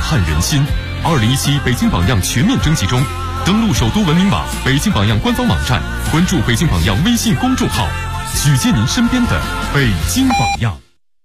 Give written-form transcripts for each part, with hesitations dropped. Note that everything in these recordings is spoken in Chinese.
撼人心。2017北京榜样全面征集中，登录首都文明网、北京榜样官方网站，关注北京榜样微信公众号，举荐您身边的北京榜样。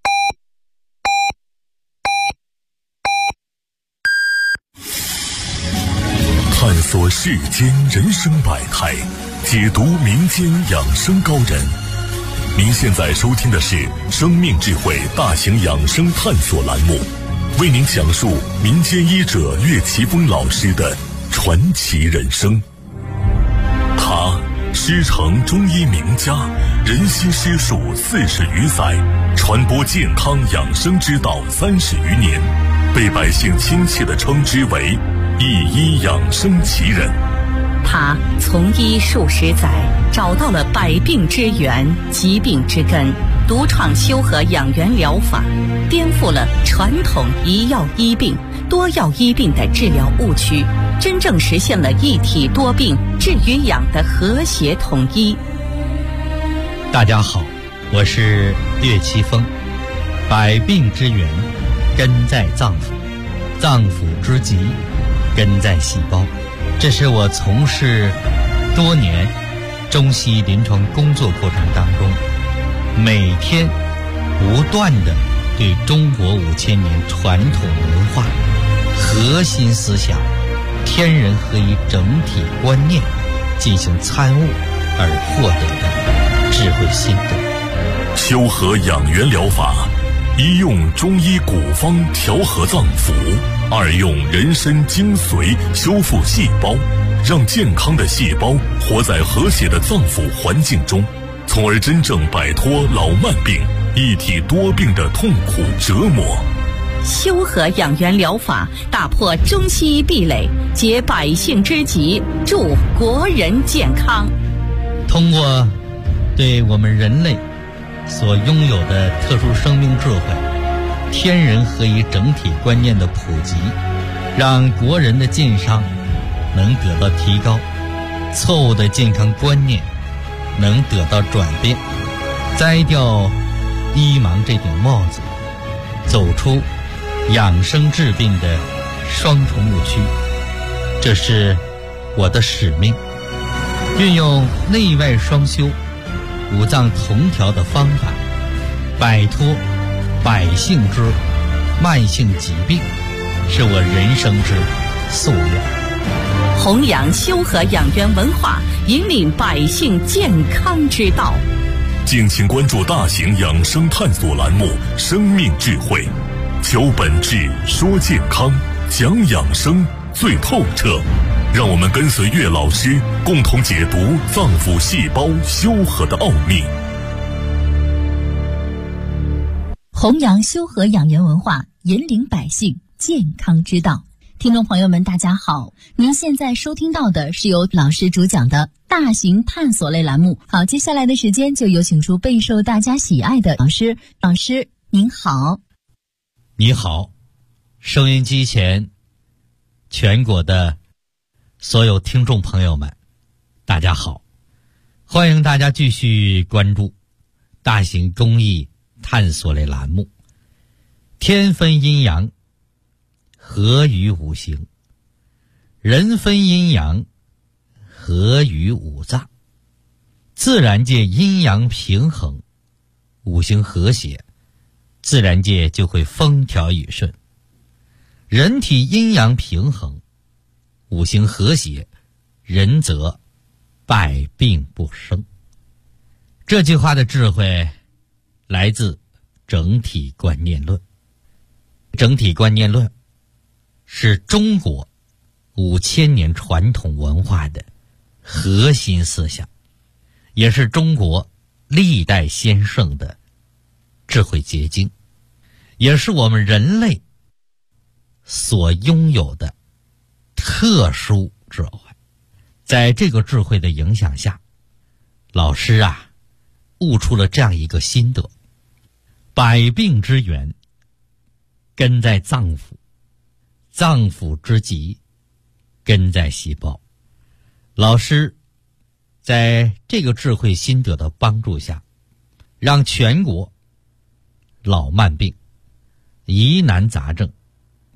探索世间人生百态，解读民间养生高人。您现在收听的是生命智慧大型养生探索栏目，为您讲述民间医者岳奇峰老师的传奇人生。他师承中医名家，人心师术40余载，传播健康养生之道30余年，被百姓亲切地称之为一医养生奇人。 他从医数十载，找到了百病之源、疾病之根，独创修和养元疗法，颠覆了传统一药医病、多药医病的治疗误区，真正实现了一体多病、治与养的和谐统一。 大家好，我是岳奇峰。百病之源根在脏腑，脏腑之疾根在细胞。这是我从事多年中西临床工作过程当中，每天不断地对中国5000年传统文化核心思想天人合一整体观念进行参悟而获得的智慧心得。 修和养元疗法，一用中医古方调和脏腑，二用人参精髓修复细胞，让健康的细胞活在和谐的脏腑环境中，从而真正摆脱老慢病、一体多病的痛苦折磨。 修和养元疗法打破中西医壁垒，解百姓之急，助国人健康。 通过对我们人类所拥有的特殊生命智慧、天人合一整体观念的普及，让国人的健康能得到提高，错误的健康观念能得到转变，摘掉医盲这顶帽子，走出养生治病的双重误区。这是我的使命，运用内外双修、五脏同调的方法，摆脱百姓之慢性疾病，是我人生之夙愿。 弘扬修和养元文化，引领百姓健康之道。 敬请关注大型养生探索栏目《生命智慧》，求本质，说健康，讲养生最透彻。让我们跟随岳老师，共同解读脏腑细胞修和的奥秘。 弘扬修和养元文化，引领百姓健康之道。听众朋友们大家好，您现在收听到的是由老师主讲的大型探索类栏目。好，接下来的时间就有请出备受大家喜爱的老师。老师您好。 你好，收音机前全国的所有听众朋友们大家好，欢迎大家继续关注大型公益探索类栏目，天分阴阳，合于五行，人分阴阳，合于五脏。自然界阴阳平衡，五行和谐，自然界就会风调雨顺。人体阴阳平衡，五行和谐，人则百病不生。这句话的智慧来自整体观念论。整体观念论是中国5000年传统文化的核心思想，也是中国历代先圣的智慧结晶，也是我们人类所拥有的特殊智慧。在这个智慧的影响下，老师悟出了这样一个心得：百病之源根在脏腑，脏腑之疾根在细胞。老师在这个智慧心得的帮助下，让全国老慢病、疑难杂症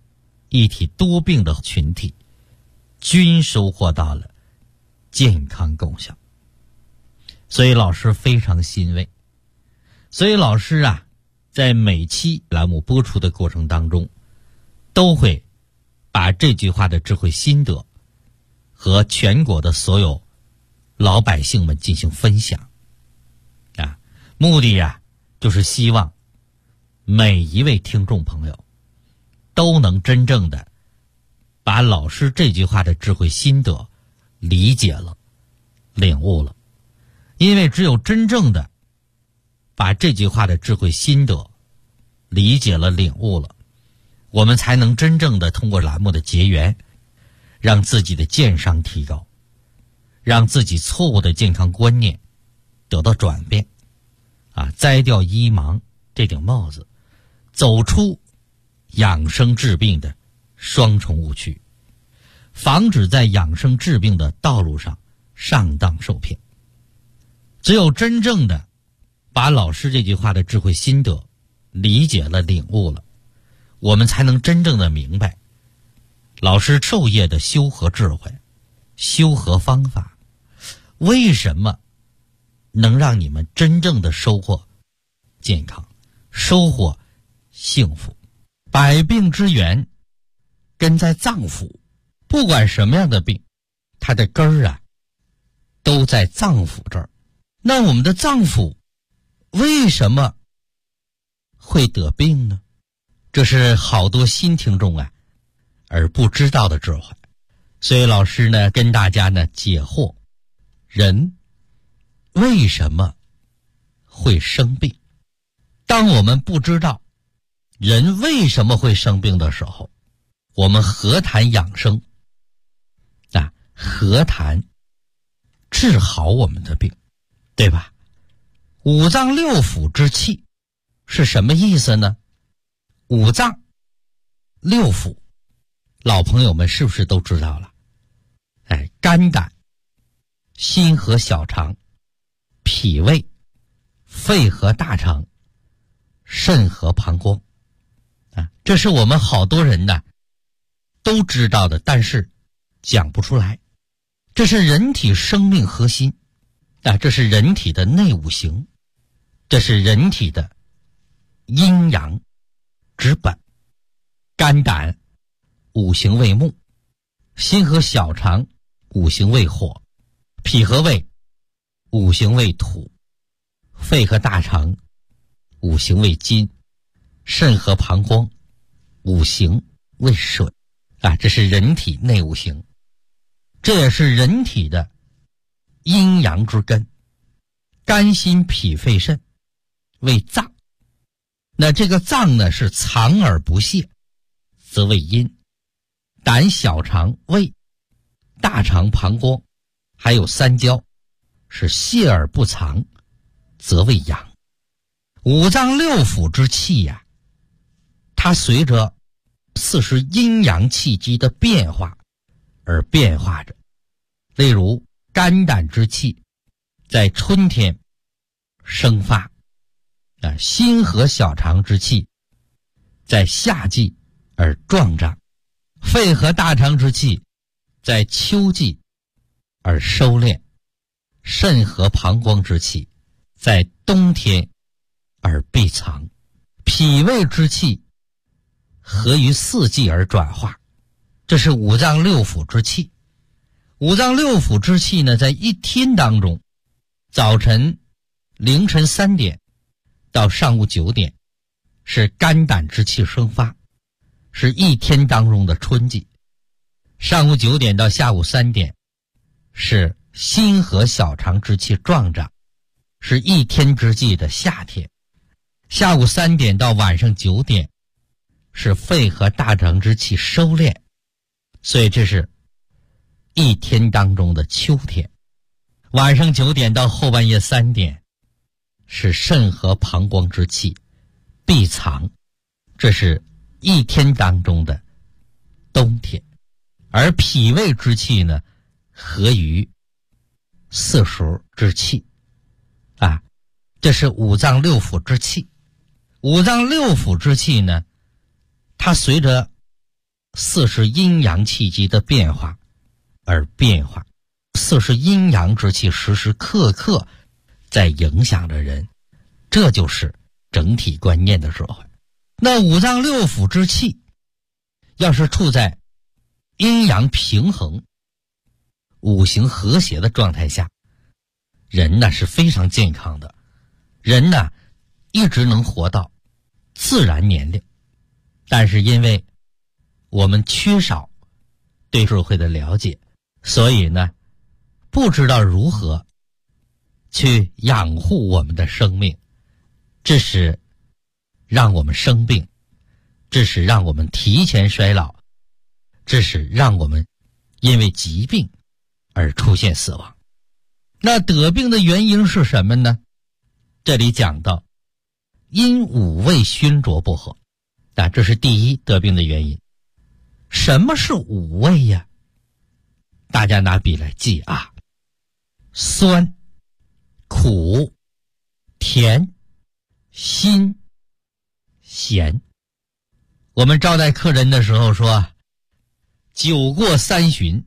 一体多病的群体均收获到了健康功效。所以老师非常欣慰。所以老师啊，在每期栏目播出的过程当中，都会把这句话的智慧心得和全国的所有老百姓们进行分享啊，目的啊，就是希望每一位听众朋友都能真正的把老师这句话的智慧心得理解了、领悟了。因为只有真正的把这句话的智慧心得理解了、领悟了，我们才能真正的通过栏目的结缘，让自己的健商提高，让自己错误的健康观念得到转变啊，摘掉医盲这顶帽子，走出养生治病的双重误区，防止在养生治病的道路上上当受骗。只有真正的把老师这句话的智慧心得理解了、领悟了，我们才能真正的明白老师授业的修和智慧、修和方法，为什么能让你们真正的收获健康、收获幸福。百病之源根在脏腑，不管什么样的病，它的根儿啊都在脏腑这儿。那我们的脏腑为什么会得病呢？这是好多新听众啊而不知道的智慧。所以老师呢跟大家呢解惑，人为什么会生病。当我们不知道人为什么会生病的时候，我们何谈养生啊？何谈治好我们的病，对吧？五脏六腑之气是什么意思呢？五脏六腑老朋友们是不是都知道了？肝胆、心和小肠、脾胃、肺和大肠、肾和膀胱啊，这是我们好多人呢都知道的，但是讲不出来。这是人体生命核心啊，这是人体的内五行，这是人体的阴阳之本。肝胆五行为木，心和小肠五行为火，脾和胃五行为土，肺和大肠五行为金，肾和膀胱五行为水啊，这是人体内五行，这也是人体的阴阳之根。肝心脾肺肾为脏，那这个脏呢是藏而不泄，则为阴。胆小肠胃大肠膀胱还有三焦是泄而不藏，则为阳。五脏六腑之气呀，它随着40阴阳气机的变化而变化着。例如肝胆之气在春天生发啊，心和小肠之气在夏季而壮长，肺和大肠之气在秋季而收敛，肾和膀胱之气在冬天而闭藏，脾胃之气合于4季而转化。这是五脏六腑之气。五脏六腑之气呢，在一天当中，早晨凌晨3点到上午9点是肝胆之气生发，是一天当中的春季。上午9点到下午3点是心和小肠之气壮长，是一天之计的夏天。下午3点到晚上9点是肺和大肠之气收敛，所以这是一天当中的秋天。晚上9点到后半夜3点是肾和膀胱之气闭藏，这是一天当中的冬天。而脾胃之气呢，合于4时之气啊，这是五脏六腑之气。五脏六腑之气呢，它随着四是阴阳气机的变化而变化，四是阴阳之气时时刻刻在影响着人，这就是整体观念的社会。那五脏六腑之气要是处在阴阳平衡、五行和谐的状态下，人呢是非常健康的，人呢一直能活到自然年龄。但是因为我们缺少对社会的了解，所以呢不知道如何去养护我们的生命，致使让我们生病，致使让我们提前衰老，致使让我们因为疾病而出现死亡。那得病的原因是什么呢？这里讲到因五味熏浊不和，这是第一得病的原因。什么是五味呀？大家拿笔来记啊：酸、苦、甜、辛、咸。我们招待客人的时候说，酒过三巡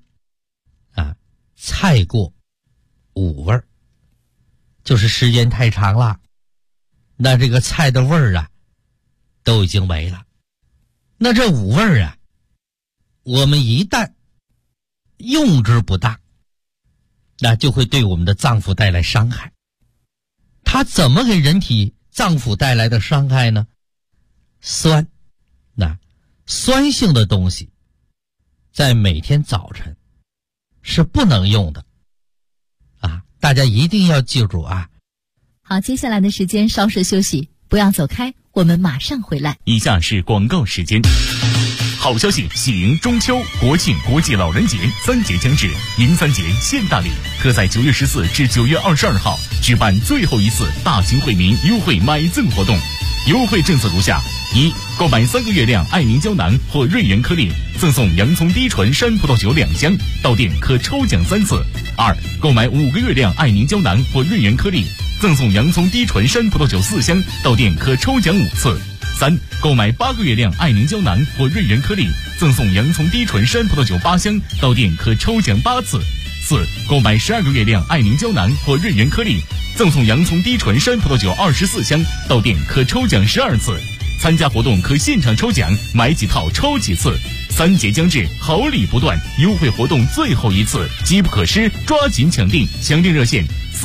菜过五味儿，就是时间太长了，那这个菜的味儿都已经没了。那这五味儿我们一旦用之不当，那就会对我们的脏腑带来伤害。它怎么给人体脏腑带来的伤害呢？酸，酸性的东西在每天早晨是不能用的大家一定要记住好，接下来的时间稍事休息，不要走开，我们马上回来。 以下是广告时间。好消息，喜迎中秋、国庆、国际老人节3节将至，迎3节献大礼，特在9月14至9月22号举办最后一次大型惠民优惠买赠活动。优惠政策如下：一、购买3个月亮爱凝胶囊或瑞元颗粒，赠送洋葱低醇山葡萄酒2箱，到店可抽奖3次；二、购买5个月亮爱凝胶囊或瑞元颗粒，赠送洋葱低醇山葡萄酒4箱，到店可抽奖5次；三、购买8个月亮爱凝胶囊或瑞元颗粒，赠送洋葱低醇山葡萄酒8箱，到店可抽奖8次；四、购买12个月亮爱凝胶囊或瑞元颗粒，赠送洋葱低醇山葡萄酒24箱，到店可抽奖12次。参加活动可现场抽奖，买几套抽几次。3节将至，好礼不断，优惠活动最后一次，机不可失，抓紧抢订！详订热线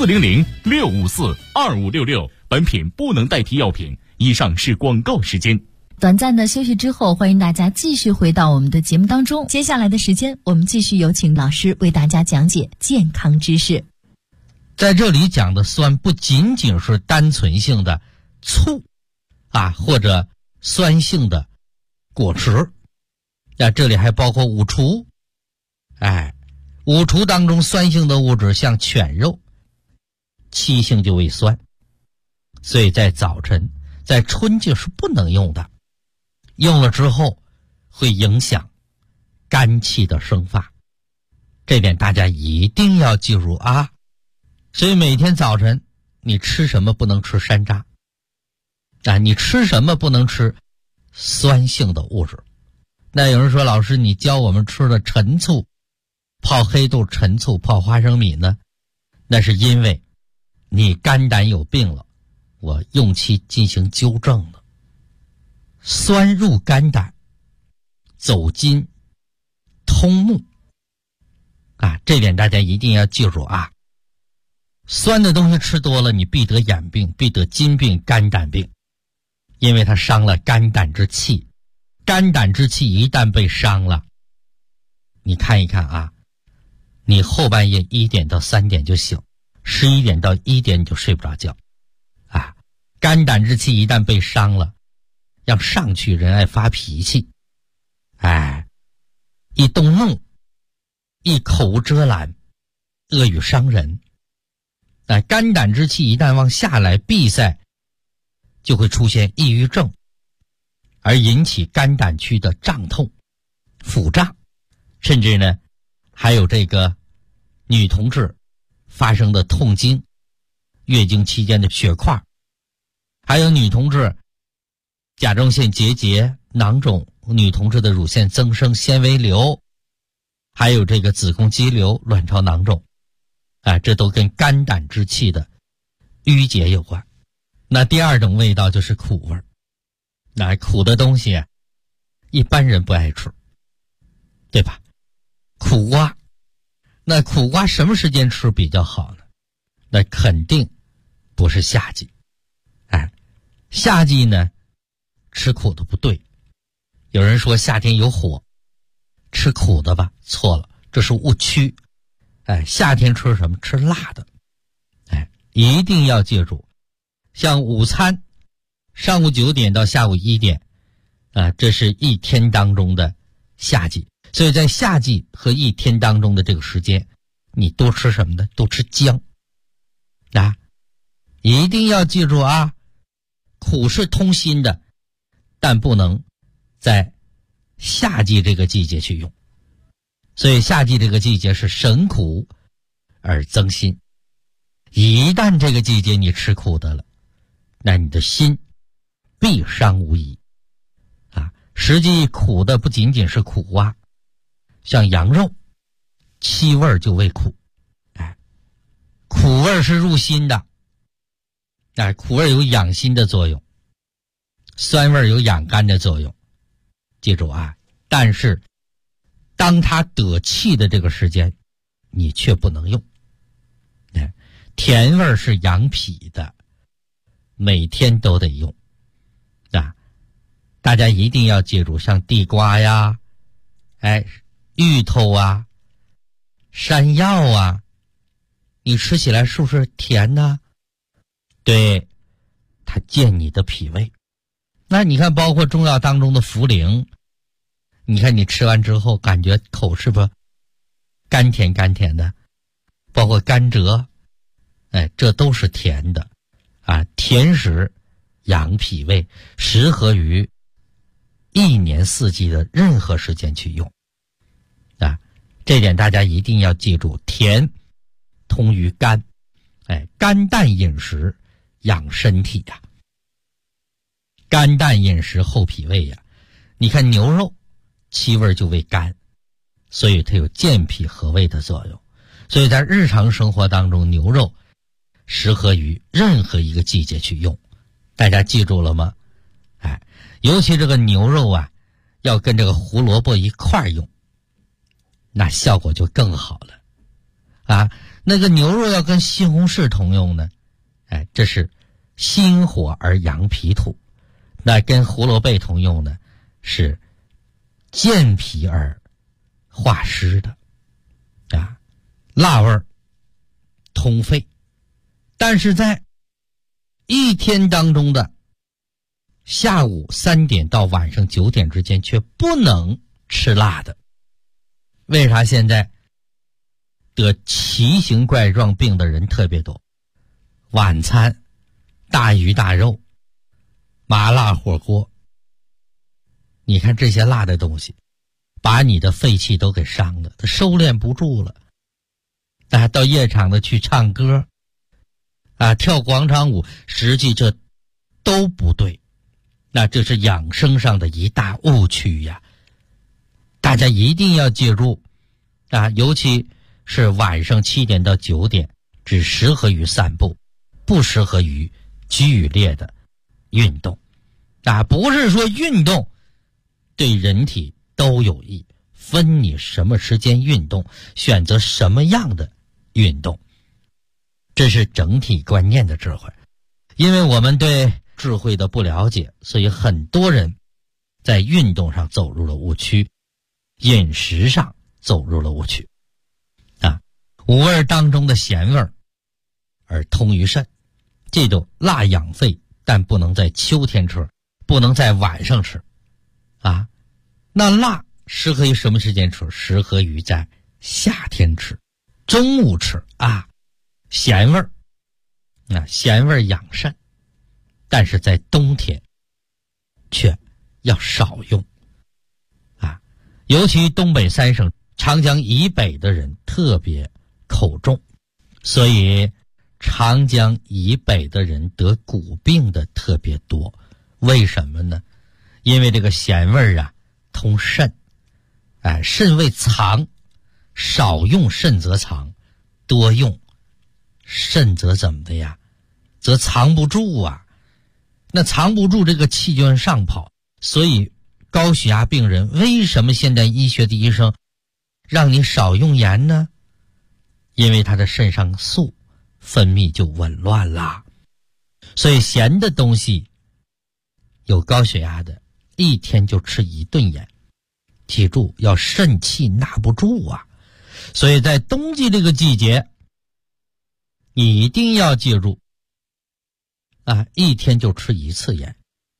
400-654-2566。本品不能代替药品。以上是广告时间。 短暂的休息之后，欢迎大家继续回到我们的节目当中。接下来的时间，我们继续有请老师为大家讲解健康知识。 在这里讲的酸不仅仅是单纯性的醋或者酸性的果汁，这里还包括五厨。五厨当中酸性的物质像犬肉，气性就为酸，所以在早晨在春季是不能用的，用了之后会影响肝气的生发，这点大家一定要记住所以每天早晨你吃什么不能吃山楂你吃什么不能吃酸性的物质。那有人说，老师你教我们吃的陈醋，泡黑豆、陈醋、泡花生米呢？那是因为你肝胆有病了，我用其进行纠正的。酸入肝胆，走筋通目这点大家一定要记住酸的东西吃多了，你必得眼病，必得筋病、肝胆病，因为它伤了肝胆之气。肝胆之气一旦被伤了，你看一看你后半夜1点到3点就醒，11点到1点你就睡不着觉肝胆之气一旦被伤了，要上去人爱发脾气一动怒，一口无遮拦，恶语伤人。肝胆之气一旦往下来闭塞，就会出现抑郁症，而引起肝胆区的胀痛、腹胀，甚至呢还有这个女同志发生的痛经、月经期间的血块，还有女同志甲状腺结节、囊肿、 女同志的乳腺增生、纤维瘤，还有这个子宫肌瘤、卵巢囊肿，这都跟肝胆之气的淤结有关。那第二种味道就是苦味儿。那苦的东西一般人不爱吃，对吧？苦瓜，那苦瓜什么时间吃比较好呢？那肯定不是夏季。夏季呢吃苦的不对。有人说夏天有火，吃苦的吧，错了，这是误区。夏天吃什么？吃辣的。一定要记住，像午餐上午9点到下午1点这是一天当中的夏季。所以在夏季和一天当中的这个时间，你多吃什么呢？多吃姜。一定要记住苦是通心的，但不能在夏季这个季节去用。所以夏季这个季节是省苦而增心。一旦这个季节你吃苦的了，那你的心必伤无疑。实际苦的不仅仅是苦瓜，像羊肉，七味就为苦。苦味是入心的。苦味有养心的作用，酸味有养肝的作用。记住但是当它得气的这个时间，你却不能用。甜味是养脾的，每天都得用。大家一定要记住，像地瓜呀，芋头山药你吃起来是不是甜呢？对，它健你的脾胃。那你看包括中药当中的茯苓，你看你吃完之后感觉口是不是甘甜甘甜的，包括甘蔗，这都是甜的甜食养脾胃，适合于一年四季的任何时间去用这点大家一定要记住，甜通于肝，肝淡饮食养身体肝淡饮食厚脾胃你看牛肉七味就为肝，所以它有健脾和胃的作用。所以在日常生活当中，牛肉适合于任何一个季节去用。大家记住了吗？尤其这个牛肉要跟这个胡萝卜一块用，那效果就更好了那个牛肉要跟西红柿同用呢，这是心火而养脾土。那跟胡萝卜同用呢，是健脾而化湿的辣味通肺。但是在一天当中的下午3点到晚上9点之间却不能吃辣的。为啥现在得奇形怪状病的人特别多？晚餐大鱼大肉、麻辣火锅，你看这些辣的东西把你的肺气都给伤了，它收敛不住了。到夜场的去唱歌跳广场舞，实际这都不对。那这是养生上的一大误区大家一定要记住尤其是晚上7点到9点只适合于散步，不适合于剧烈的运动不是说运动对人体都有益，分你什么时间运动，选择什么样的运动，这是整体观念的智慧。因为我们对智慧的不了解，所以很多人在运动上走入了误区，饮食上走入了误区五味当中的咸味而通于肾。记住，辣养肺，但不能在秋天吃，不能在晚上吃那辣适合于什么时间吃？适合于在夏天吃，中午吃咸味咸味养肾，但是在冬天却要少用尤其东北3省长江以北的人特别口重，所以长江以北的人得骨病的特别多。为什么呢？因为这个咸味通肾，肾为藏，少用肾则藏，多用肾则怎么的呀？则藏不住啊。那藏不住，这个气就往上跑。所以高血压病人为什么现代医学的医生让你少用盐呢？因为他的肾上素分泌就紊乱啦。所以咸的东西，有高血压的一天就吃1顿盐，记住要肾气纳不住啊。所以在冬季这个季节，你一定要记住一天就吃1次盐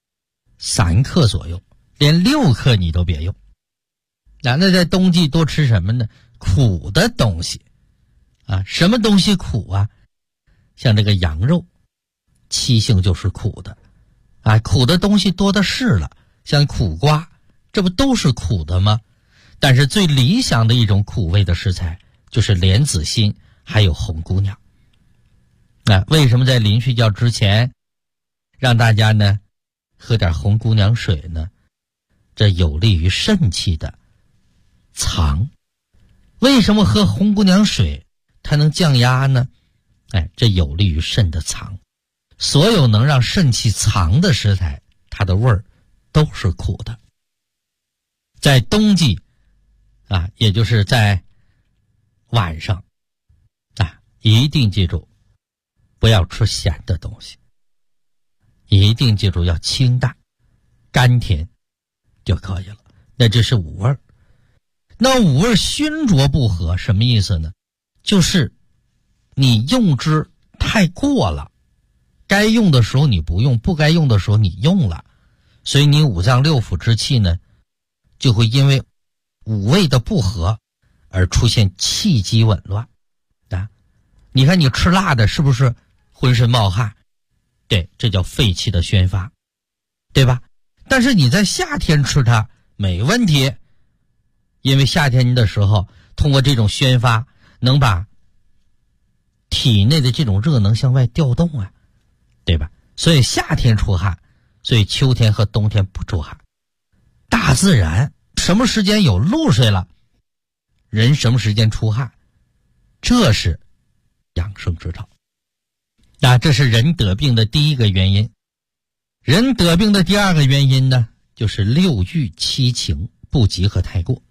，3克左右，连6克你都别用。那在冬季多吃什么呢？苦的东西什么东西苦啊？像这个羊肉，七性就是苦的苦的东西多的是了，像苦瓜，这不都是苦的吗？但是最理想的一种苦味的食材就是莲子心还有红姑娘。为什么在临睡觉之前让大家呢喝点红姑娘水呢？这有利于肾气的藏。为什么喝红姑娘水它能降压呢？这有利于肾的藏。所有能让肾气藏的食材，它的味儿都是苦的。在冬季也就是在晚上一定记住不要吃咸的东西，一定记住要清淡甘甜就可以了。那这是五味。那五味熏浊不和什么意思呢？就是你用之太过了，该用的时候你不用，不该用的时候你用了，所以你五脏六腑之气呢就会因为五味的不和而出现气机紊乱你看你吃辣的是不是浑身冒汗？对，这叫肺气的宣发，对吧？但是你在夏天吃它没问题，因为夏天的时候通过这种宣发能把体内的这种热能向外调动对吧？所以夏天出汗，所以秋天和冬天不出汗。大自然什么时间有露水了，人什么时间出汗，这是养生之道。这是人得病的第一个原因。人得病的第二个原因呢，就是六欲七情不及和太过。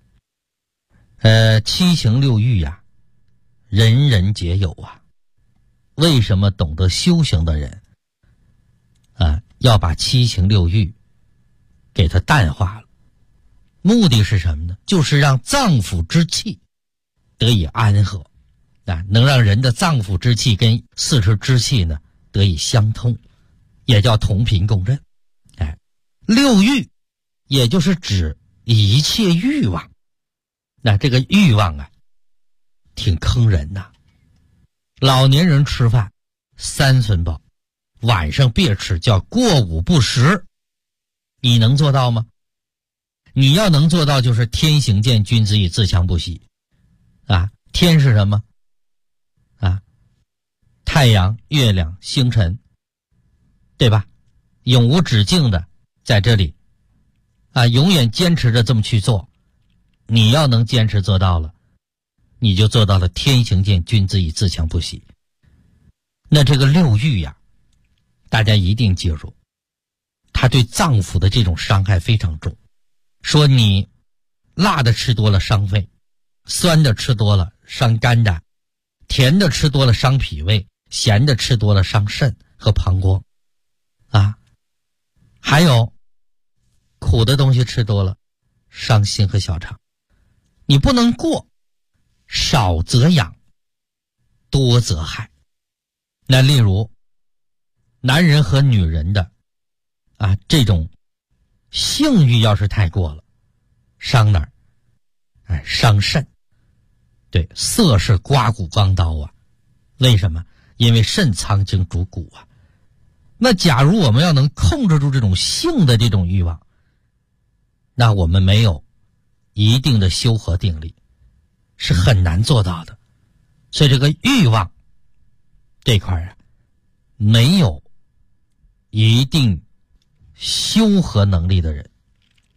七情六欲人人皆有为什么懂得修行的人要把七情六欲给它淡化了？目的是什么呢？就是让脏腑之气得以安和能让人的脏腑之气跟四肢之气呢得以相通，也叫同频共振。六欲也就是指一切欲望。这个欲望挺坑人老年人吃饭3寸饱，晚上别吃，叫过午不食。你能做到吗？你要能做到，就是天行健，君子以自强不息天是什么太阳、月亮、星辰，对吧？永无止境的在这里永远坚持着这么去做。你要能坚持做到了，你就做到了天行健，君子以自强不息。那这个六欲大家一定记住，它对脏腑的这种伤害非常重。说你辣的吃多了伤肺，酸的吃多了伤肝胆，甜的吃多了伤脾胃，咸的吃多了伤肾和膀胱还有苦的东西吃多了伤心和小肠。你不能过，少则养，多则害。那例如男人和女人的这种性欲要是太过了，伤哪儿？伤肾。对，色是刮骨钢刀为什么？因为肾藏精主骨那假如我们要能控制住这种性的这种欲望，那我们没有一定的修和定力是很难做到的。所以这个欲望这块没有一定修和能力的人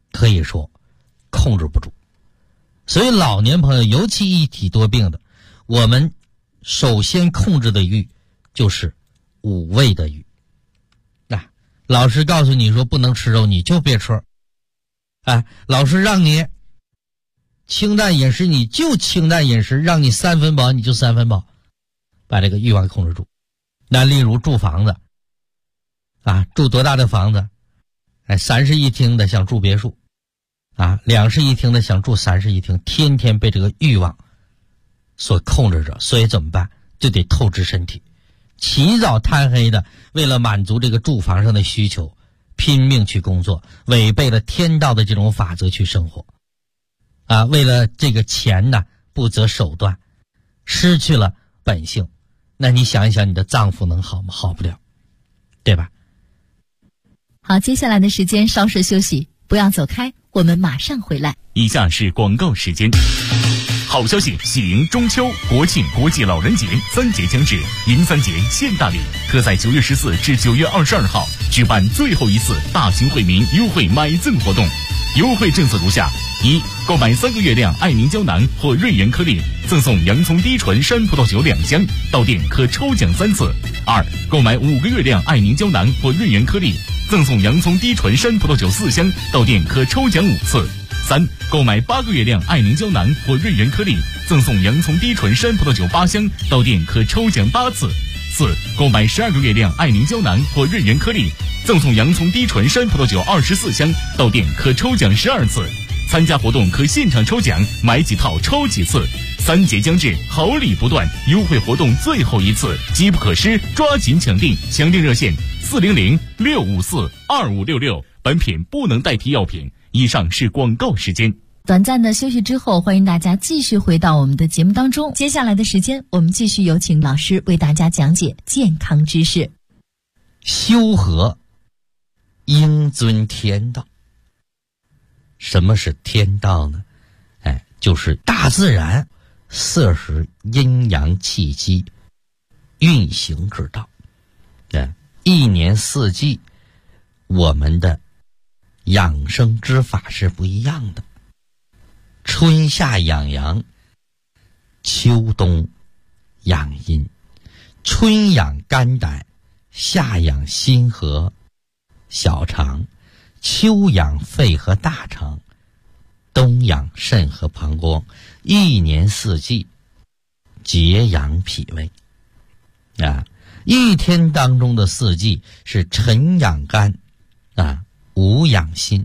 可以说控制不住。所以老年朋友，尤其一体多病的，我们首先控制的欲就是五味的欲。老师告诉你说不能吃肉，你就别吃。老师让你清淡饮食，你就清淡饮食，让你3分饱你就3分饱，把这个欲望控制住。那例如住房子住多大的房子？3室1厅的想住别墅，2室1厅的想住3室1厅，天天被这个欲望所控制着。所以怎么办？就得透支身体，起早贪黑的，为了满足这个住房上的需求，拼命去工作，违背了天道的这种法则去生活为了这个钱呢，不择手段，失去了本性。那你想一想，你的脏腑能好吗？好不了，对吧？ 好，接下来的时间稍事休息，不要走开，我们马上回来。 以下是广告时间。好消息，喜迎中秋、国庆、国际老人节3节将至，迎3节现大礼，特在9月14至9月22号举办最后一次大型惠民优惠买赠活动。优惠政策如下：一、购买3个月亮爱凝胶囊或瑞元颗粒，赠送洋葱低醇山葡萄酒2箱，到店可抽奖3次。二、购买5个月亮爱凝胶囊或瑞元颗粒，赠送洋葱低醇山葡萄酒4箱，到店可抽奖5次。三、购买8个月亮爱凝胶囊或瑞元颗粒，赠送洋葱低醇山葡萄酒8箱，到店可抽奖8次。四、购买12个月亮爱凝胶囊或瑞元颗粒，赠送洋葱低醇山葡萄酒24箱，到店可抽奖12次。参加活动可现场抽奖，买几套抽几次。3节将至，好礼不断，优惠活动最后一次，机不可失，抓紧抢订！抢订热线400-654-2566。本品不能代替药品。以上是广告时间。 短暂的休息之后，欢迎大家继续回到我们的节目当中。接下来的时间，我们继续有请老师为大家讲解健康知识。 修和应遵天道。什么是天道呢？就是大自然摄食阴阳气机运行之道。一年四季我们的养生之法是不一样的。春夏养阳，秋冬养阴。春养肝胆，夏养心和小肠，秋养肺和大肠，冬养肾和膀胱。一年四季节养脾胃。一天当中的四季是晨养肝午养心，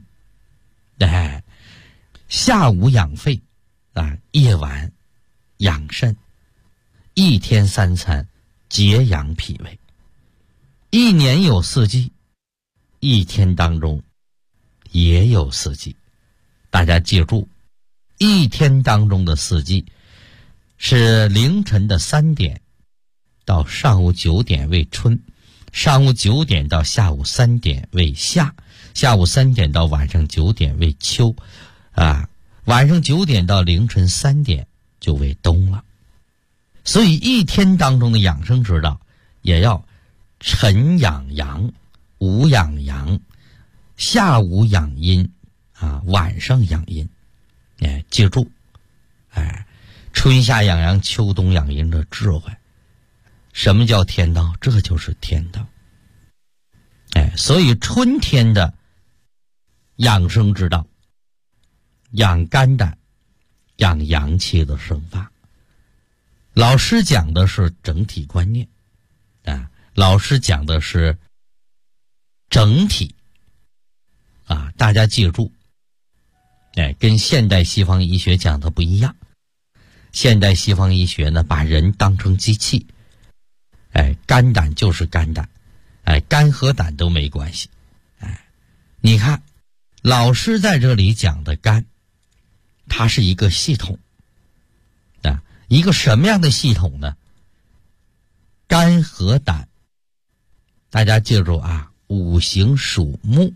下午养肺夜晚养肾。一天3餐节养脾胃。一年有4季，一天当中也有4季。大家记住，一天当中的4季是凌晨的3点到上午9点为春，上午9点到下午3点为夏，下午3点到晚上9点为秋，晚上9点到凌晨3点就为冬了。所以一天当中的养生之道也要晨养阳，午养阳，下午养阴晚上养阴。记住春夏养阳，秋冬养阴的智慧。什么叫天道？这就是天道。所以春天的养生之道，养肝胆，养阳气的生发。老师讲的是整体观念老师讲的是整体大家记住跟现代西方医学讲的不一样。现代西方医学呢，把人当成机器，肝胆就是肝胆，肝和胆都没关系。你看老师在这里讲的肝，它是一个系统一个什么样的系统呢？肝和胆，大家记住五行属木，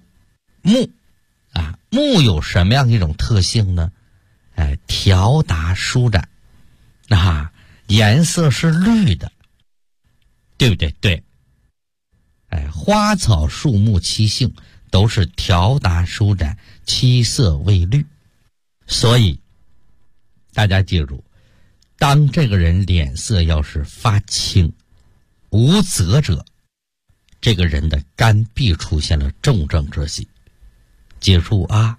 木有什么样一种特性呢？条达舒展颜色是绿的，对不对？对。花草树木七性都是条达舒展， 七色未绿。所以大家记住，当这个人脸色要是发青无泽者，这个人的肝必出现了重症之喜。记住啊，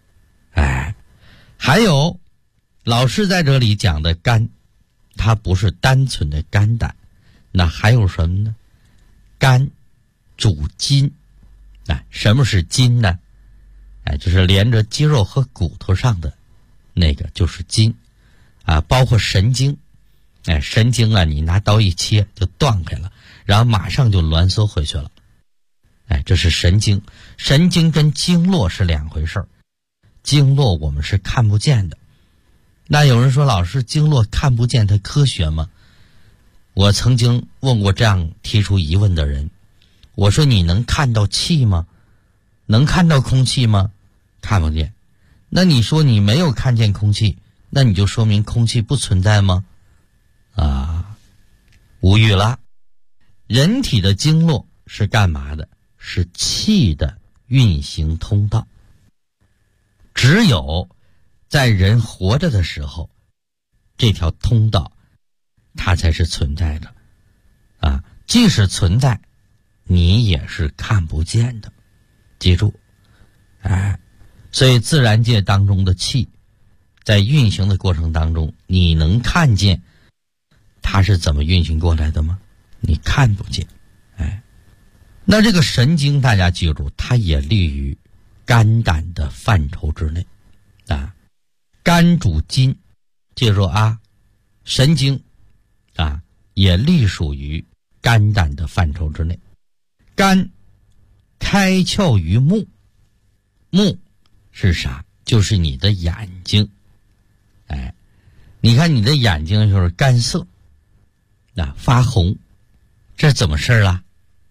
还有老师在这里讲的肝，它不是单纯的肝胆，那还有什么呢？肝主筋。什么是筋呢？就是连着肌肉和骨头上的那个就是筋包括神经。神经你拿刀一切就断开了，然后马上就挛缩回去了。这是神经。神经跟经络是两回事儿，经络我们是看不见的。那有人说，老师，经络看不见它科学吗？我曾经问过这样提出疑问的人，我说你能看到气吗？能看到空气吗？看不见。那你说你没有看见空气，那你就说明空气不存在吗？无语了。人体的经络是干嘛的？是气的运行通道。只有在人活着的时候，这条通道它才是存在的即使存在，你也是看不见的。记住所以自然界当中的气在运行的过程当中，你能看见它是怎么运行过来的吗？你看不见。那这个神经大家记住，它也立于肝胆的范畴之内肝主筋，记住神经也隶属于肝胆的范畴之内。肝开窍于目，目是啥？就是你的眼睛。你看你的眼睛就是干涩发红，这怎么事啊？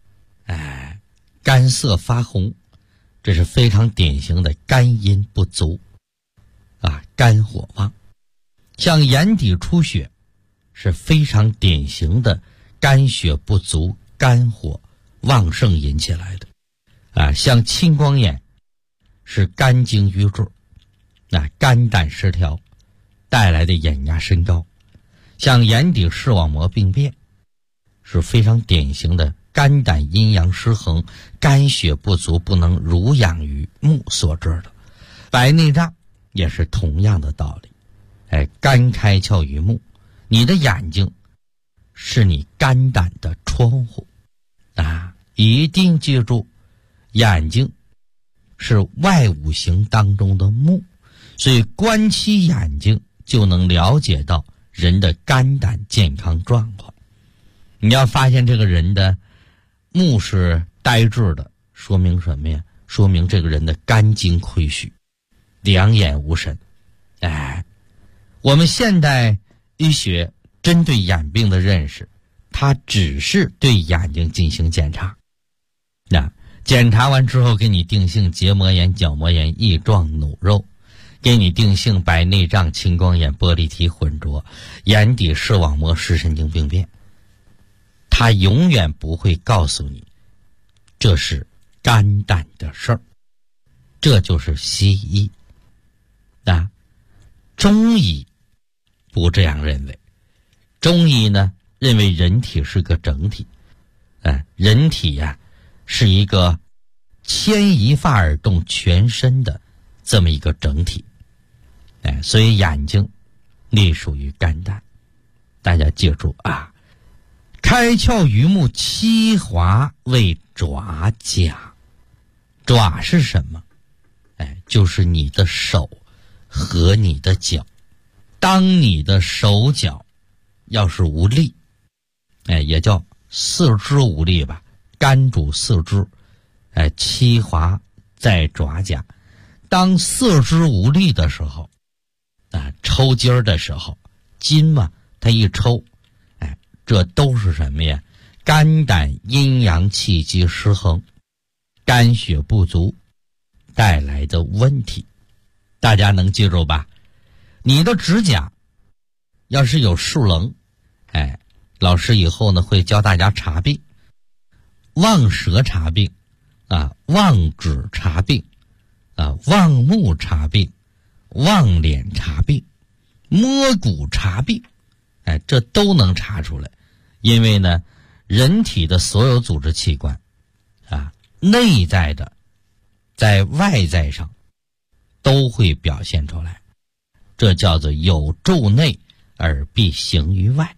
干涩发红，这是非常典型的肝阴不足肝火旺。像眼底出血是非常典型的肝血不足、肝火旺盛引起来的像青光眼是肝经瘀滞肝胆失调带来的眼压升高。像眼底视网膜病变是非常典型的肝胆阴阳失衡、肝血不足不能濡养于目所致的。白内障也是同样的道理。肝开窍于目，你的眼睛是你肝胆的窗户一定记住，眼睛是外五行当中的目，所以观其眼睛就能了解到人的肝胆健康状况。你要发现这个人的目是呆滞的，说明什么呀？说明这个人的肝经亏虚，两眼无神。我们现代医学针对眼病的认识，它只是对眼睛进行检查。检查完之后给你定性结膜炎、角膜炎、翼状弩肉，给你定性白内障、青光眼、玻璃体混浊、眼底视网膜视神经病变。他永远不会告诉你这是肝胆的事儿，这就是西医。中医不这样认为。中医呢，认为人体是个整体，人体是一个牵一发而动全身的这么一个整体。所以眼睛隶属于肝胆。大家记住开窍于目，七华为爪甲。爪是什么？就是你的手和你的脚。当你的手脚要是无力，也叫四肢无力吧，肝主四肢，七华在爪甲。当四肢无力的时候，抽筋儿的时候，筋嘛，它一抽，这都是什么呀？肝胆阴阳气机失衡，肝血不足带来的问题。大家能记住吧？你的指甲要是有竖棱，老师以后呢会教大家查病，望舌查病望指查病望目查病、望脸查病、摸骨查病，这都能查出来。因为呢，人体的所有组织器官内在的在外在上都会表现出来，这叫做有诸内而必行于外。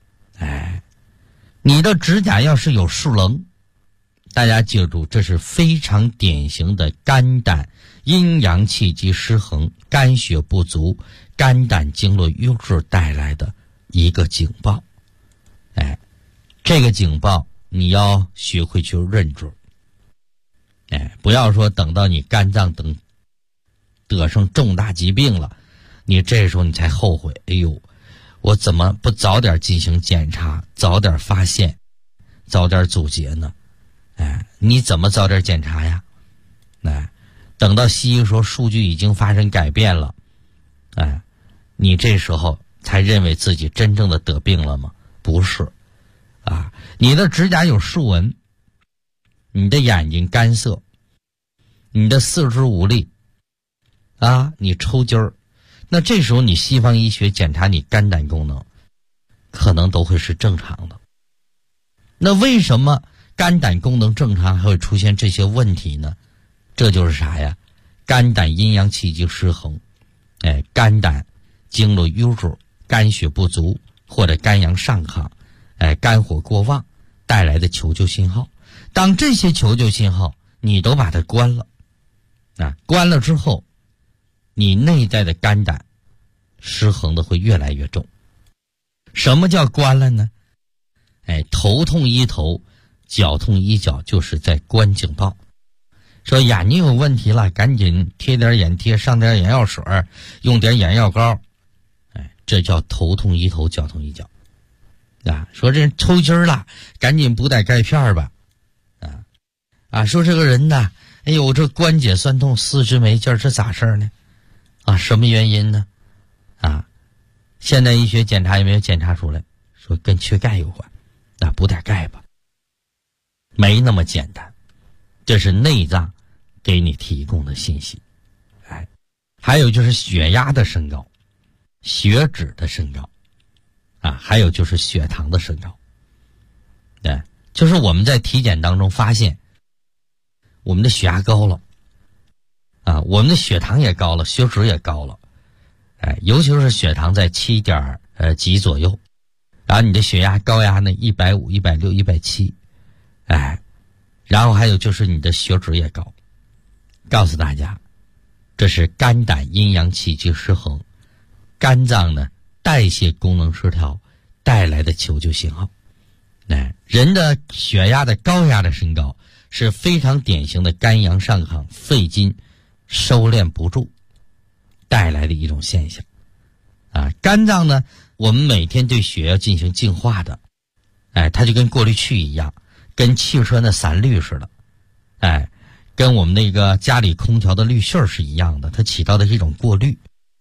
你的指甲要是有竖棱，大家记住，这是非常典型的肝胆阴阳气机失衡、肝血不足、肝胆经络瘀滞带来的一个警报。这个警报你要学会去认准。不要说等到你肝脏等得上重大疾病了，你这时候你才后悔，哎呦，我怎么不早点进行检查，早点发现，早点阻截呢？你怎么早点检查呀？等到西医说数据已经发生改变了，你这时候才认为自己真正的得病了吗？不是你的指甲有竖纹，你的眼睛干涩，你的四肢无力你抽筋儿，那这时候你西方医学检查你肝胆功能可能都会是正常的。那为什么肝胆功能正常还会出现这些问题呢？这就是啥呀？肝胆阴阳气机失衡，肝胆经络瘀滞、肝血不足或者肝阳上亢，肝火过旺带来的求救信号。当这些求救信号你都把它关了，关了之后，你内在的肝胆失衡的会越来越重。什么叫关了呢？头痛医头，脚痛医脚，就是在关警报。说眼睛有问题了，赶紧贴点眼贴，上点眼药水，用点眼药膏，这叫头痛医头，脚痛医脚。说这人抽筋了，赶紧补点钙片吧。说这个人呢，哎呦，这关节酸痛，四肢没劲，这咋事呢？什么原因呢？现代医学检查也没有检查出来，说跟缺钙有关，补点钙吧。没那么简单，这是内脏给你提供的信息。还有就是血压的升高，血脂的升高，还有就是血糖的升高。就是我们在体检当中发现，我们的血压高了，我们的血糖也高了，血脂也高了，尤其是血糖在7点几左右，然后你的血压高压呢150、160、170，然后还有就是你的血脂也高。告诉大家，这是肝胆阴阳气机失衡，肝脏呢代谢功能失调带来的求救信号。人的血压的高压的升高是非常典型的肝阳上亢、肺经收敛不住带来的一种现象。肝脏呢，我们每天对血要进行净化的，它就跟过滤器一样，跟汽车的散滤似的，跟我们那个家里空调的滤芯是一样的，它起到的是一种过滤。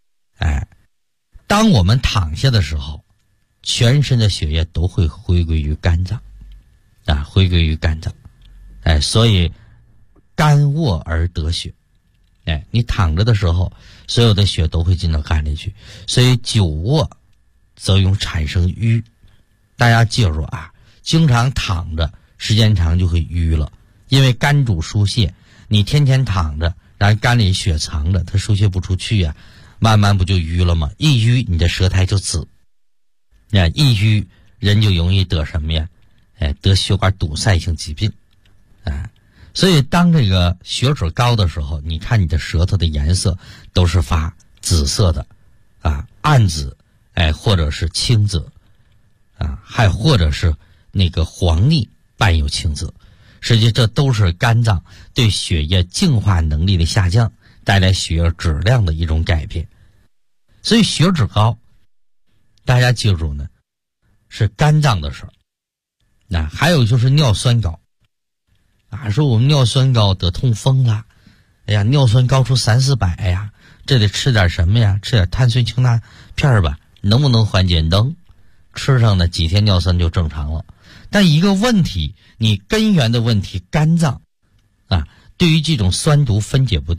当我们躺下的时候，全身的血液都会回归于肝脏，回归于肝脏。所以肝卧而得血。你躺着的时候，所有的血都会进到肝里去，所以久卧则容易产生瘀。大家记住经常躺着时间长就会瘀了，因为肝主疏泄，你天天躺着，然后肝里血藏着，它疏泄不出去慢慢不就瘀了吗？一瘀你的舌苔就紫，一瘀人就容易得什么呀？得血管堵塞性疾病。所以当这个血脂高的时候，你看你的舌头的颜色都是发紫色的，暗紫，或者是青紫，还或者是那个黄腻伴有青紫。实际这都是肝脏对血液净化能力的下降带来血液质量的一种改变。所以血脂高，大家记住呢，是肝脏的事儿。还有就是尿酸高。说我们尿酸高得痛风了，尿酸高出300-400呀，这得吃点什么呀？吃点碳酸氢钠片吧，能不能缓解？能，吃上呢几天尿酸就正常了。但一个问题，你根源的问题，肝脏对于这种酸毒分解不掉，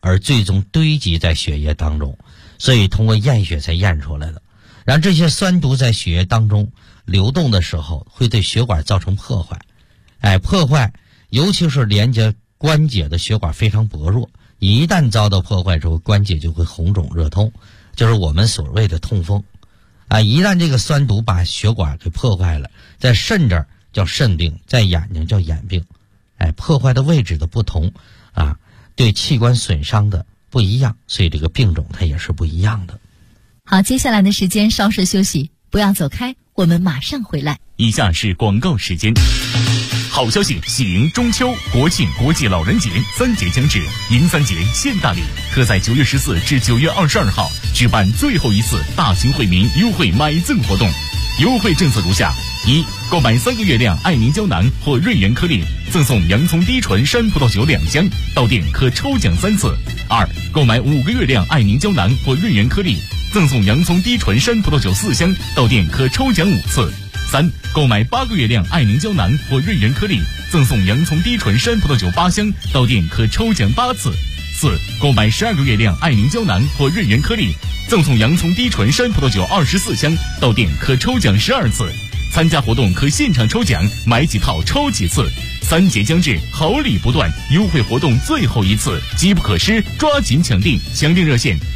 而最终堆积在血液当中，所以通过验血才验出来的。然后这些酸毒在血液当中流动的时候，会对血管造成破坏。破坏尤其是连接关节的血管非常薄弱，一旦遭到破坏之后，关节就会红肿热痛，就是我们所谓的痛风。一旦这个酸毒把血管给破坏了，在肾这儿叫肾病，在眼睛叫眼病。破坏的位置的不同对器官损伤的不一样，所以这个病种它也是不一样的。 好，接下来的时间稍事休息，不要走开，我们马上回来。 以下是广告时间。好消息，喜迎中秋、国庆、国际老人节3节将至，迎3节现大礼，特在9月14至9月22号举办最后一次大型惠民优惠买赠活动。优惠政策如下：一、购买3个月亮爱凝胶囊或润元颗粒，赠送洋葱低醇山葡萄酒2箱，到店可抽奖3次。二、购买5个月亮爱凝胶囊或润元颗粒，赠送洋葱低醇山葡萄酒4箱，到店可抽奖5次。三、购买8个月亮爱凝胶囊或润元颗粒，赠送洋葱低醇山葡萄酒8箱，到店可抽奖8次。四、购买12个月亮爱凝胶囊或润元颗粒，赠送洋葱低醇山葡萄酒24箱，到店可抽奖12次。参加活动可现场抽奖，买几套抽几次。3节将至，好礼不断，优惠活动最后一次，机不可失，抓紧抢订！详订热线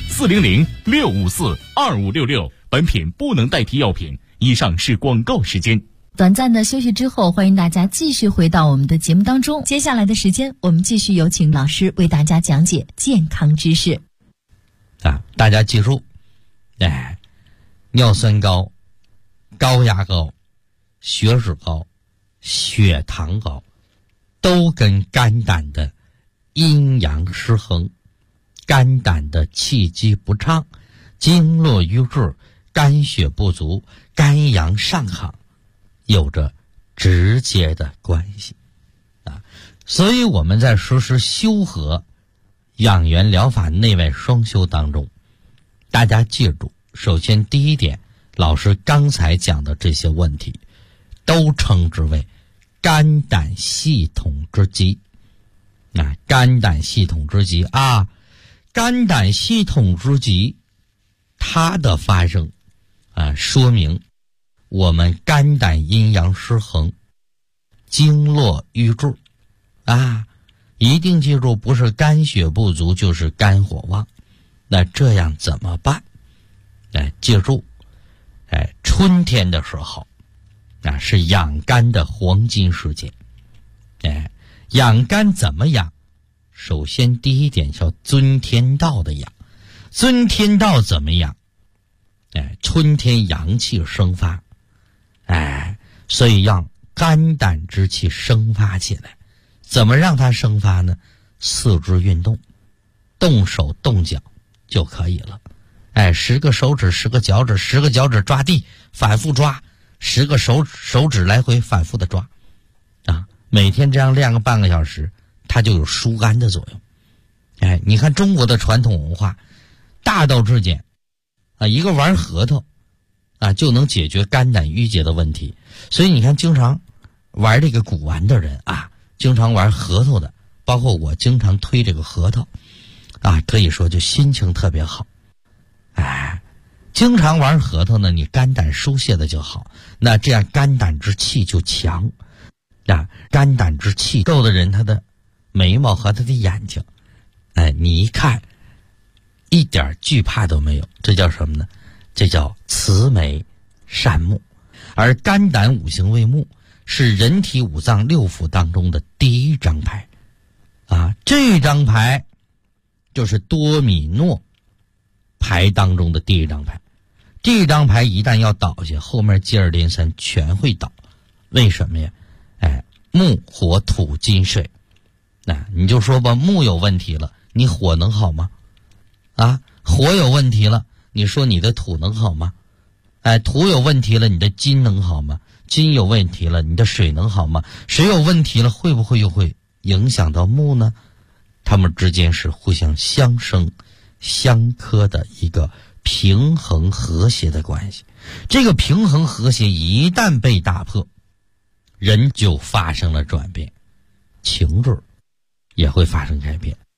400-654-2566。本品不能代替药品。以上是广告时间。 短暂的休息之后，欢迎大家继续回到我们的节目当中。接下来的时间，我们继续有请老师为大家讲解健康知识。 大家记住，尿酸高、高压高、血脂高、血糖高，都跟肝胆的阴阳失衡、肝胆的气机不畅、经络瘀滞、肝血不足、肝阳上亢有着直接的关系所以我们在实施修和养元疗法内外双修当中，大家记住，首先第一点，老师刚才讲的这些问题都称之为肝胆系统之疾肝胆系统之疾肝胆系统之疾它的发生说明我们肝胆阴阳失衡，经络瘀滞一定记住，不是肝血不足就是肝火旺。那这样怎么办？记住，春天的时候是养肝的黄金时节。养肝怎么养？首先第一点叫遵天道的养。遵天道怎么养？春天阳气生发，所以让肝胆之气生发起来。怎么让它生发呢？四肢运动，动手动脚就可以了。10个手指10个脚趾，10个脚趾抓地反复抓，10个手指来回反复的抓每天这样练个半个小时，它就有疏肝的作用。你看中国的传统文化大道至简一个玩核桃就能解决肝胆郁结的问题。所以你看经常玩这个古玩的人经常玩核桃的，包括我经常推这个核桃可以说就心情特别好。经常玩核桃呢，你肝胆疏泄的就好，那这样肝胆之气就强肝胆之气够的人，他的眉毛和他的眼睛你一看一点惧怕都没有，这叫什么呢？这叫慈眉善目。而肝胆五行为目，是人体五脏六腑当中的第一张牌这张牌就是多米诺牌当中的第一张牌。这张牌一旦要倒下，后面接二连三全会倒。为什么呀？木火土金水你就说吧，木有问题了，你火能好吗？火有问题了，你说你的土能好吗？土有问题了，你的金能好吗？金有问题了，你的水能好吗？水有问题了，会不会又会影响到木呢？它们之间是互相相生相克的一个平衡和谐的关系。这个平衡和谐一旦被打破，人就发生了转变，情志也会发生改变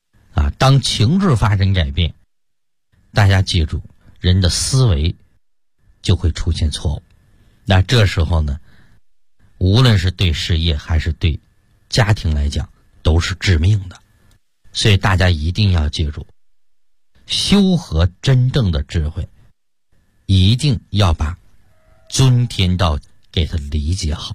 当情志发生改变，大家记住，人的思维就会出现错误。那这时候呢，无论是对事业还是对家庭来讲，都是致命的。所以大家一定要记住，修和真正的智慧，一定要把尊天道给它理解好。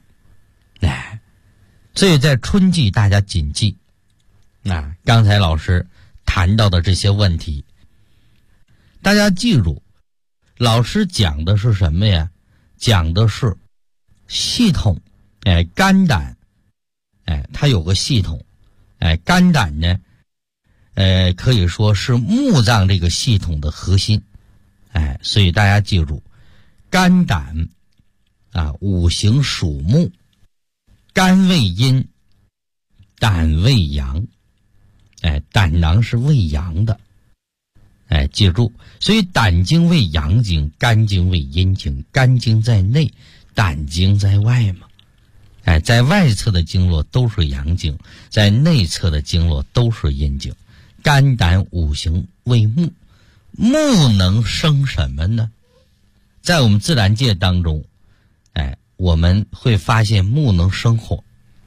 所以在春季大家谨记，刚才老师谈到的这些问题，大家记住，老师讲的是什么呀？讲的是系统。肝胆，它有个系统。肝胆呢，可以说是木脏这个系统的核心。所以大家记住，肝胆五行属木，肝为阴，胆为阳。胆囊是为阳的。记住，所以胆经为阳经，肝经为阴经，肝经在内，胆经在外嘛。在外侧的经络都是阳经，在内侧的经络都是阴经。肝胆五行为木，木能生什么呢？在我们自然界当中，我们会发现木能生火。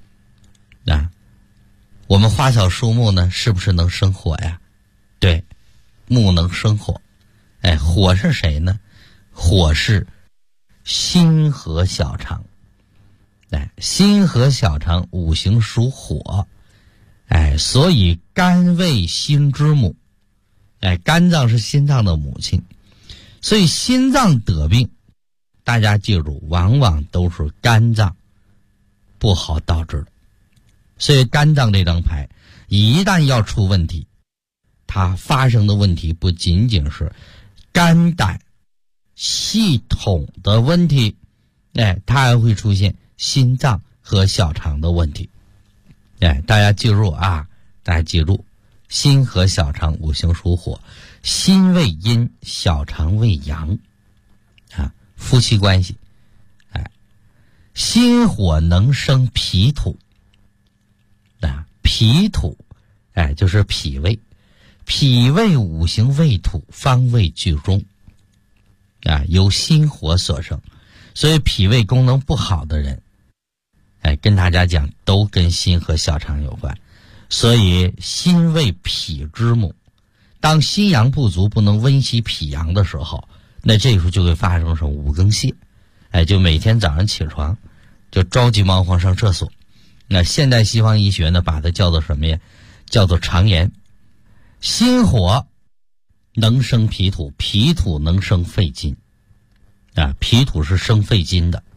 我们花草树木呢，是不是能生火呀？对，木能生火。火是谁呢？火是心和小肠。心和小肠五行属火。所以肝为心之母。肝脏是心脏的母亲。所以心脏得病，大家记住，往往都是肝脏不好导致的。所以肝脏这张牌一旦要出问题，它发生的问题不仅仅是肝胆系统的问题，它还会出现心脏和小肠的问题。大家记住大家记住，心和小肠五行属火，心为阴，小肠为阳。夫妻关系。心火能生脾土。脾土就是脾胃。脾胃五行为土，方位居中。由心火所生。所以脾胃功能不好的人，跟大家讲，都跟心和小肠有关。所以心为脾之母，当心阳不足，不能温习脾阳的时候，那这时候就会发生什么五更泻。就每天早上起床就着急忙慌上厕所。那现代西方医学呢，把它叫做什么呀？叫做肠炎。心火能生脾土，脾土能生肺金。脾土是生肺金的。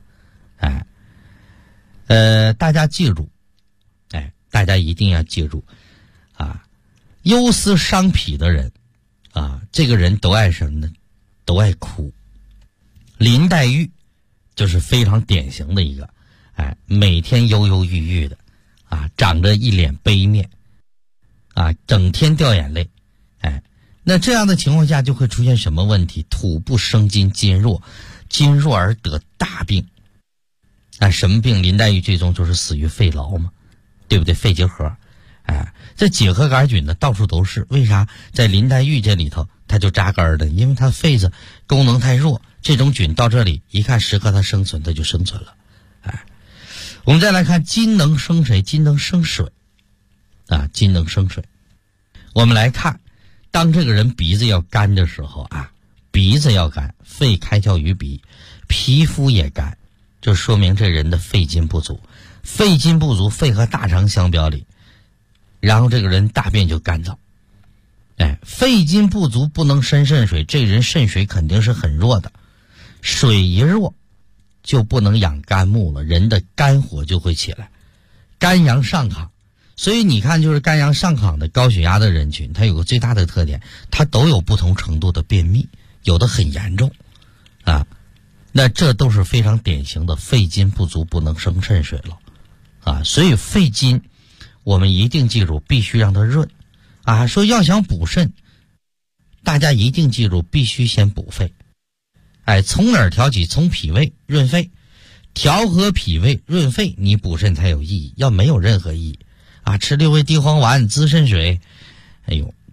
大家记住，大家一定要记住忧思伤脾的人这个人都爱什么呢？都爱哭。林黛玉就是非常典型的一个，每天忧忧郁郁的长着一脸悲面整天掉眼泪。那这样的情况下就会出现什么问题？土不生金，金弱，金弱而得大病。什么病？林黛玉最终就是死于肺痨嘛，对不对？肺结核。这结核杆菌呢到处都是，为啥在林黛玉这里头它就扎根的？因为它肺子功能太弱，这种菌到这里一看适合它生存，它就生存了。我们再来看金能生谁？金能生水。金能生水。我们来看，当这个人鼻子要干的时候鼻子要干，肺开窍于鼻，皮肤也干，就说明这人的肺金不足。肺金不足，肺和大肠相表里，然后这个人大便就干燥。肺金不足不能生肾水，这人肾水肯定是很弱的。水一弱就不能养肝木了，人的肝火就会起来，肝阳上亢。所以你看，就是肝阳上亢的高血压的人群，它有个最大的特点，它都有不同程度的便秘，有的很严重那这都是非常典型的肺金不足，不能生肾水了所以肺金我们一定记住，必须让它润说要想补肾，大家一定记住，必须先补肺。从哪儿调起？从脾胃润肺，调和脾胃润肺，你补肾才有意义。要没有任何意义吃6味地黄丸滋肾水，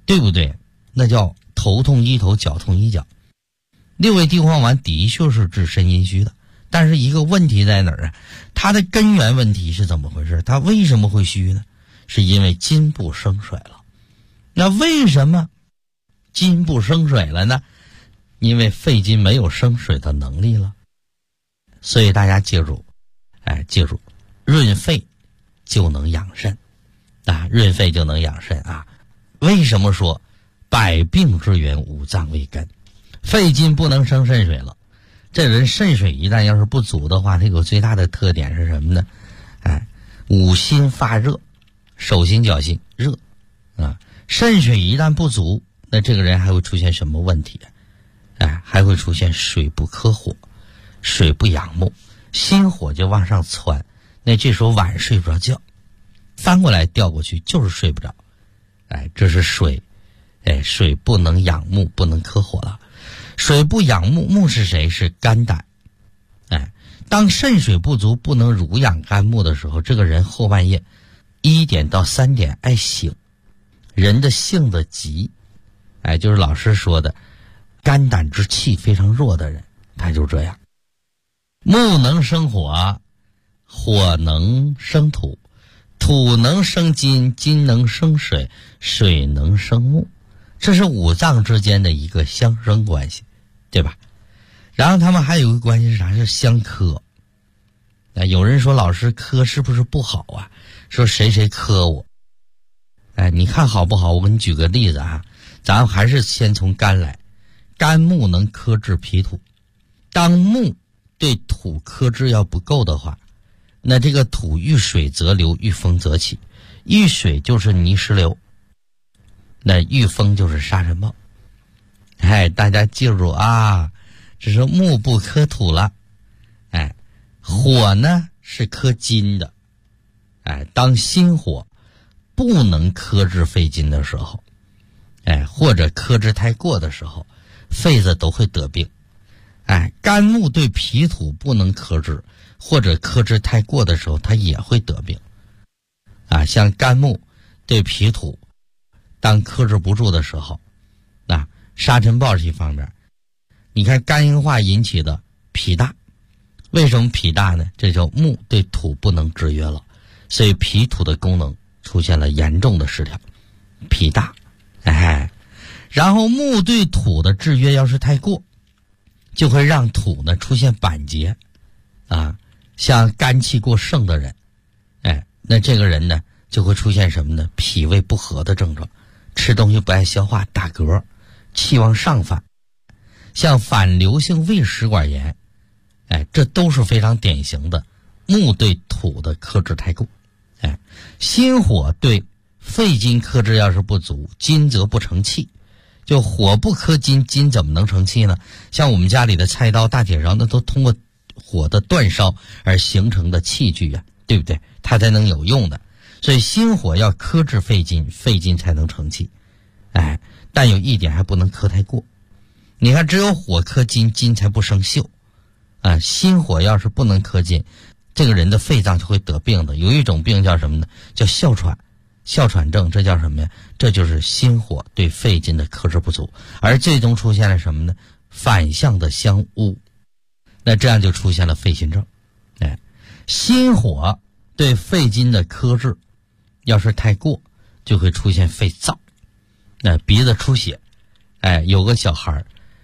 对不对？那叫头痛医头，脚痛医脚。六味地黄丸的确是治肾阴虚的，但是一个问题在哪儿啊？它的根源问题是怎么回事？它为什么会虚呢？是因为筋部生水了。那为什么筋部生水了呢？因为肺经没有生水的能力了。所以大家记住，记住，润肺就能养肾啊，润肺就能养肾啊。为什么说百病之源五脏为根？肺经不能生肾水了，这人肾水一旦要是不足的话，他有最大的特点是什么呢？五心发热，手心脚心热啊。肾水一旦不足，那这个人还会出现什么问题？还会出现水不克火，水不养目，心火就往上窜，那这时候晚上睡不着觉，翻过来调过去就是睡不着。这是水，水不能养目，不能克火了。水不养目，目是谁？是肝胆。当肾水不足，不能濡养肝木的时候，这个人后半夜1点到3点爱醒，人的性子急，就是老师说的肝胆之气非常弱的人，他就这样。木能生火，火能生土，土能生金，金能生水，水能生木，这是五脏之间的一个相生关系，对吧？然后他们还有一个关系是啥？是相克。有人说老师克是不是不好啊？说谁谁克我。你看好不好？我给你举个例子啊，咱还是先从肝来。肝木能克制脾土，当木对土克制要不够的话，那这个土遇水则流，遇风则起，遇水就是泥石流，那遇风就是沙尘暴。大家记住啊，这是木不克土了。火呢是克金的。当心火不能克制肺经的时候，或者克制太过的时候，肺子都会得病。肝木对脾土不能克制，或者克制太过的时候，它也会得病。像肝木对脾土当克制不住的时候，沙尘暴是一方面。你看肝硬化引起的脾大，为什么脾大呢？这叫木对土不能制约了，所以脾土的功能出现了严重的失调，脾大。然后木对土的制约要是太过，就会让土呢出现板结像肝气过盛的人，那这个人呢就会出现什么呢？脾胃不和的症状，吃东西不爱消化，打嗝，气往上反，像反流性胃食管炎，这都是非常典型的木对土的克制太过。心火对肺经克制要是不足，金则不成气。就火不克金，金怎么能成气呢？像我们家里的菜刀、大铁勺，那都通过火的煅烧而形成的器具啊，对不对？它才能有用的。所以心火要克制肺经，肺经才能成气。但有一点还不能克太过。你看，只有火克金，金才不生锈。心火要是不能克金，这个人的肺脏就会得病的。有一种病叫什么呢？叫哮喘。哮喘症，这叫什么呀？这就是心火对肺经的克制不足，而最终出现了什么呢？反向的相污，那这样就出现了肺心症。心火对肺经的克制要是太过，就会出现肺燥，鼻子出血。有个小孩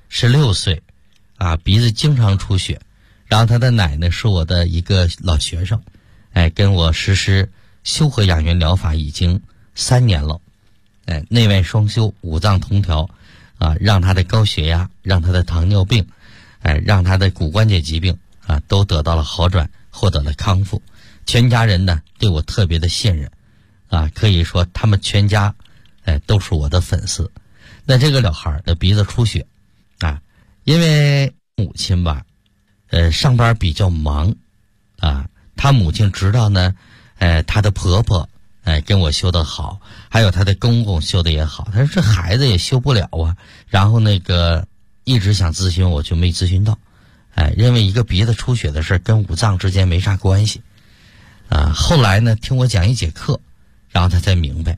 16岁鼻子经常出血，然后他的奶奶是我的一个老学生，跟我实施修和养元疗法已经3年了，内外双修，五脏同调，让他的高血压，让他的糖尿病，让他的骨关节疾病都得到了好转，获得了康复。全家人呢对我特别的信任，可以说他们全家都是我的粉丝。那这个小孩的鼻子出血因为母亲吧上班比较忙他母亲知道呢她的婆婆跟我修得好，还有她的公公修得也好，她说这孩子也修不了然后一直想咨询我，就没咨询到，认为一个鼻子出血的事跟五脏之间没啥关系后来呢听我讲一节课，然后她才明白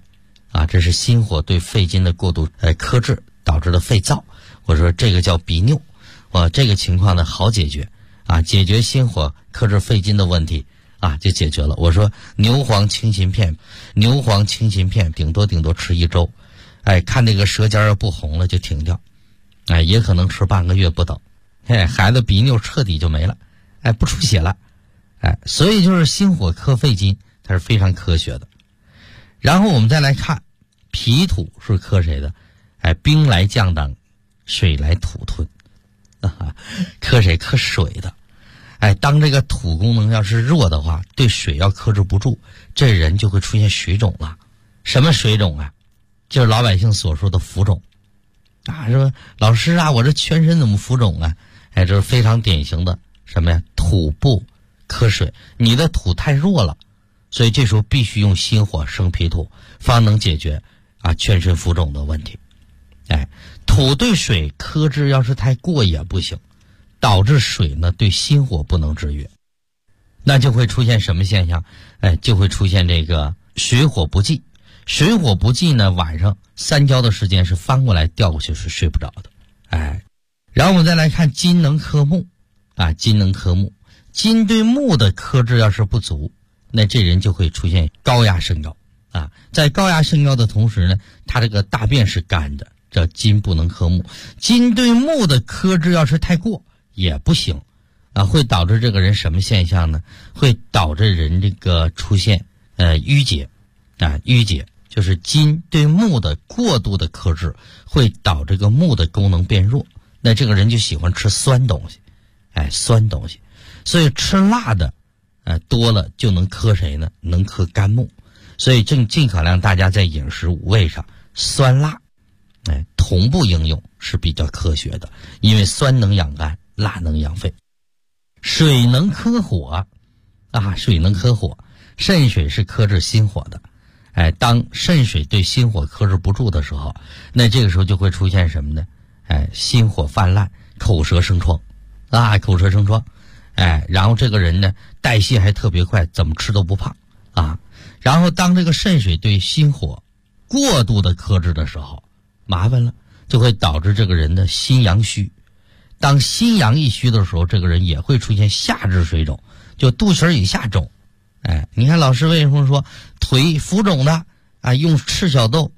这是心火对肺经的过度克制导致的肺燥。我说这个叫鼻拗，这个情况呢好解决解决心火克制肺经的问题就解决了。我说牛黄清心片顶多吃1周，看这个舌尖不红了就停掉，也可能吃半个月不等，孩子鼻拗彻底就没了，不出血了，所以就是心火克肺经它是非常科学的。然后我们再来看脾土是克谁的？兵来将挡，水来土吞，克谁？克水的。当这个土功能要是弱的话，对水要克制不住，这人就会出现水肿了。什么水肿啊？就是老百姓所说的浮肿说老师我这全身怎么浮肿啊？这是非常典型的什么呀？土不克水，你的土太弱了，所以这时候必须用心火生脾土，方能解决全身浮肿的问题。土对水克制要是太过也不行，导致水呢对心火不能制约，那就会出现什么现象？就会出现这个水火不济。水火不济呢，晚上3觉的时间是翻过来调过去是睡不着的。然后我们再来看金能克木金能克木，金对木的克制要是不足，那这人就会出现高压升高在高压升高的同时呢，他这个大便是干的，叫金不能克木。金对木的克制要是太过也不行会导致这个人什么现象呢？会导致人这个出现淤结淤结就是金对木的过度的克制会导致这个木的功能变弱，那这个人就喜欢吃酸东西酸东西，所以吃辣的多了就能克谁呢？能克肝木。所以尽可量大家在饮食五味上酸辣同步应用是比较科学的，因为酸能养肝，辣能养肺。水能克火水能克火，肾水是克制心火的。当肾水对心火克制不住的时候，那这个时候就会出现什么呢？心火泛滥，口舌生疮口舌生疮。然后这个人呢代谢还特别快，怎么吃都不胖然后当这个肾水对心火过度的克制的时候，麻烦了，就会导致这个人的心阳虚。当心阳一虚的时候，这个人也会出现下肢水肿，就肚脐以下肿。你看老师为什么说腿浮肿的用赤小豆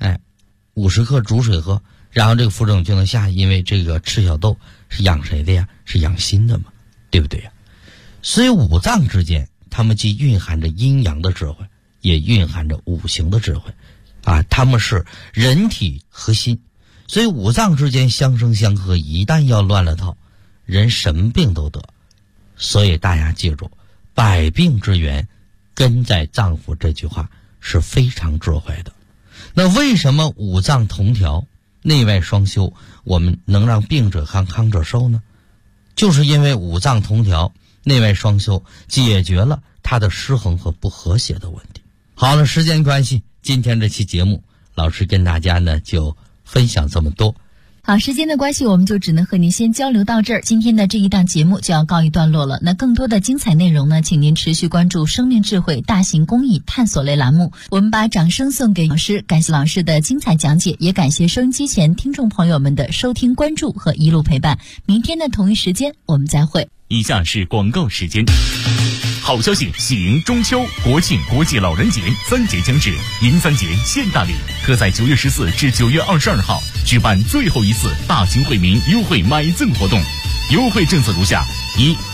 50克煮水喝，然后这个浮肿就能下，因为这个赤小豆是养谁的呀？是养心的嘛，对不对呀？所以五脏之间它们既蕴含着阴阳的智慧，也蕴含着五行的智慧它们是人体核心，所以五脏之间相生相克，一旦要乱了套，人什么病都得。所以大家记住，百病之源根在脏腑，这句话是非常智慧的。那为什么五脏同调，内外双修，我们能让病者康，康者寿呢？就是因为五脏同调，内外双修，解决了它的失衡和不和谐的问题。好了，时间关系，今天这期节目老师跟大家呢就分享这么多。 好，时间的关系，我们就只能和您先交流到这儿。今天的这一档节目就要告一段落了。那更多的精彩内容呢，请您持续关注生命智慧大型公益探索类栏目。我们把掌声送给老师，感谢老师的精彩讲解，也感谢收音机前听众朋友们的收听关注和一路陪伴。明天的同一时间我们再会。 以下是广告时间。好消息，喜迎中秋、国庆、国际老人节3节将至，银3节现大礼，特在9月14至9月22号举办最后一次大型惠民优惠买赠活动，优惠政策如下：1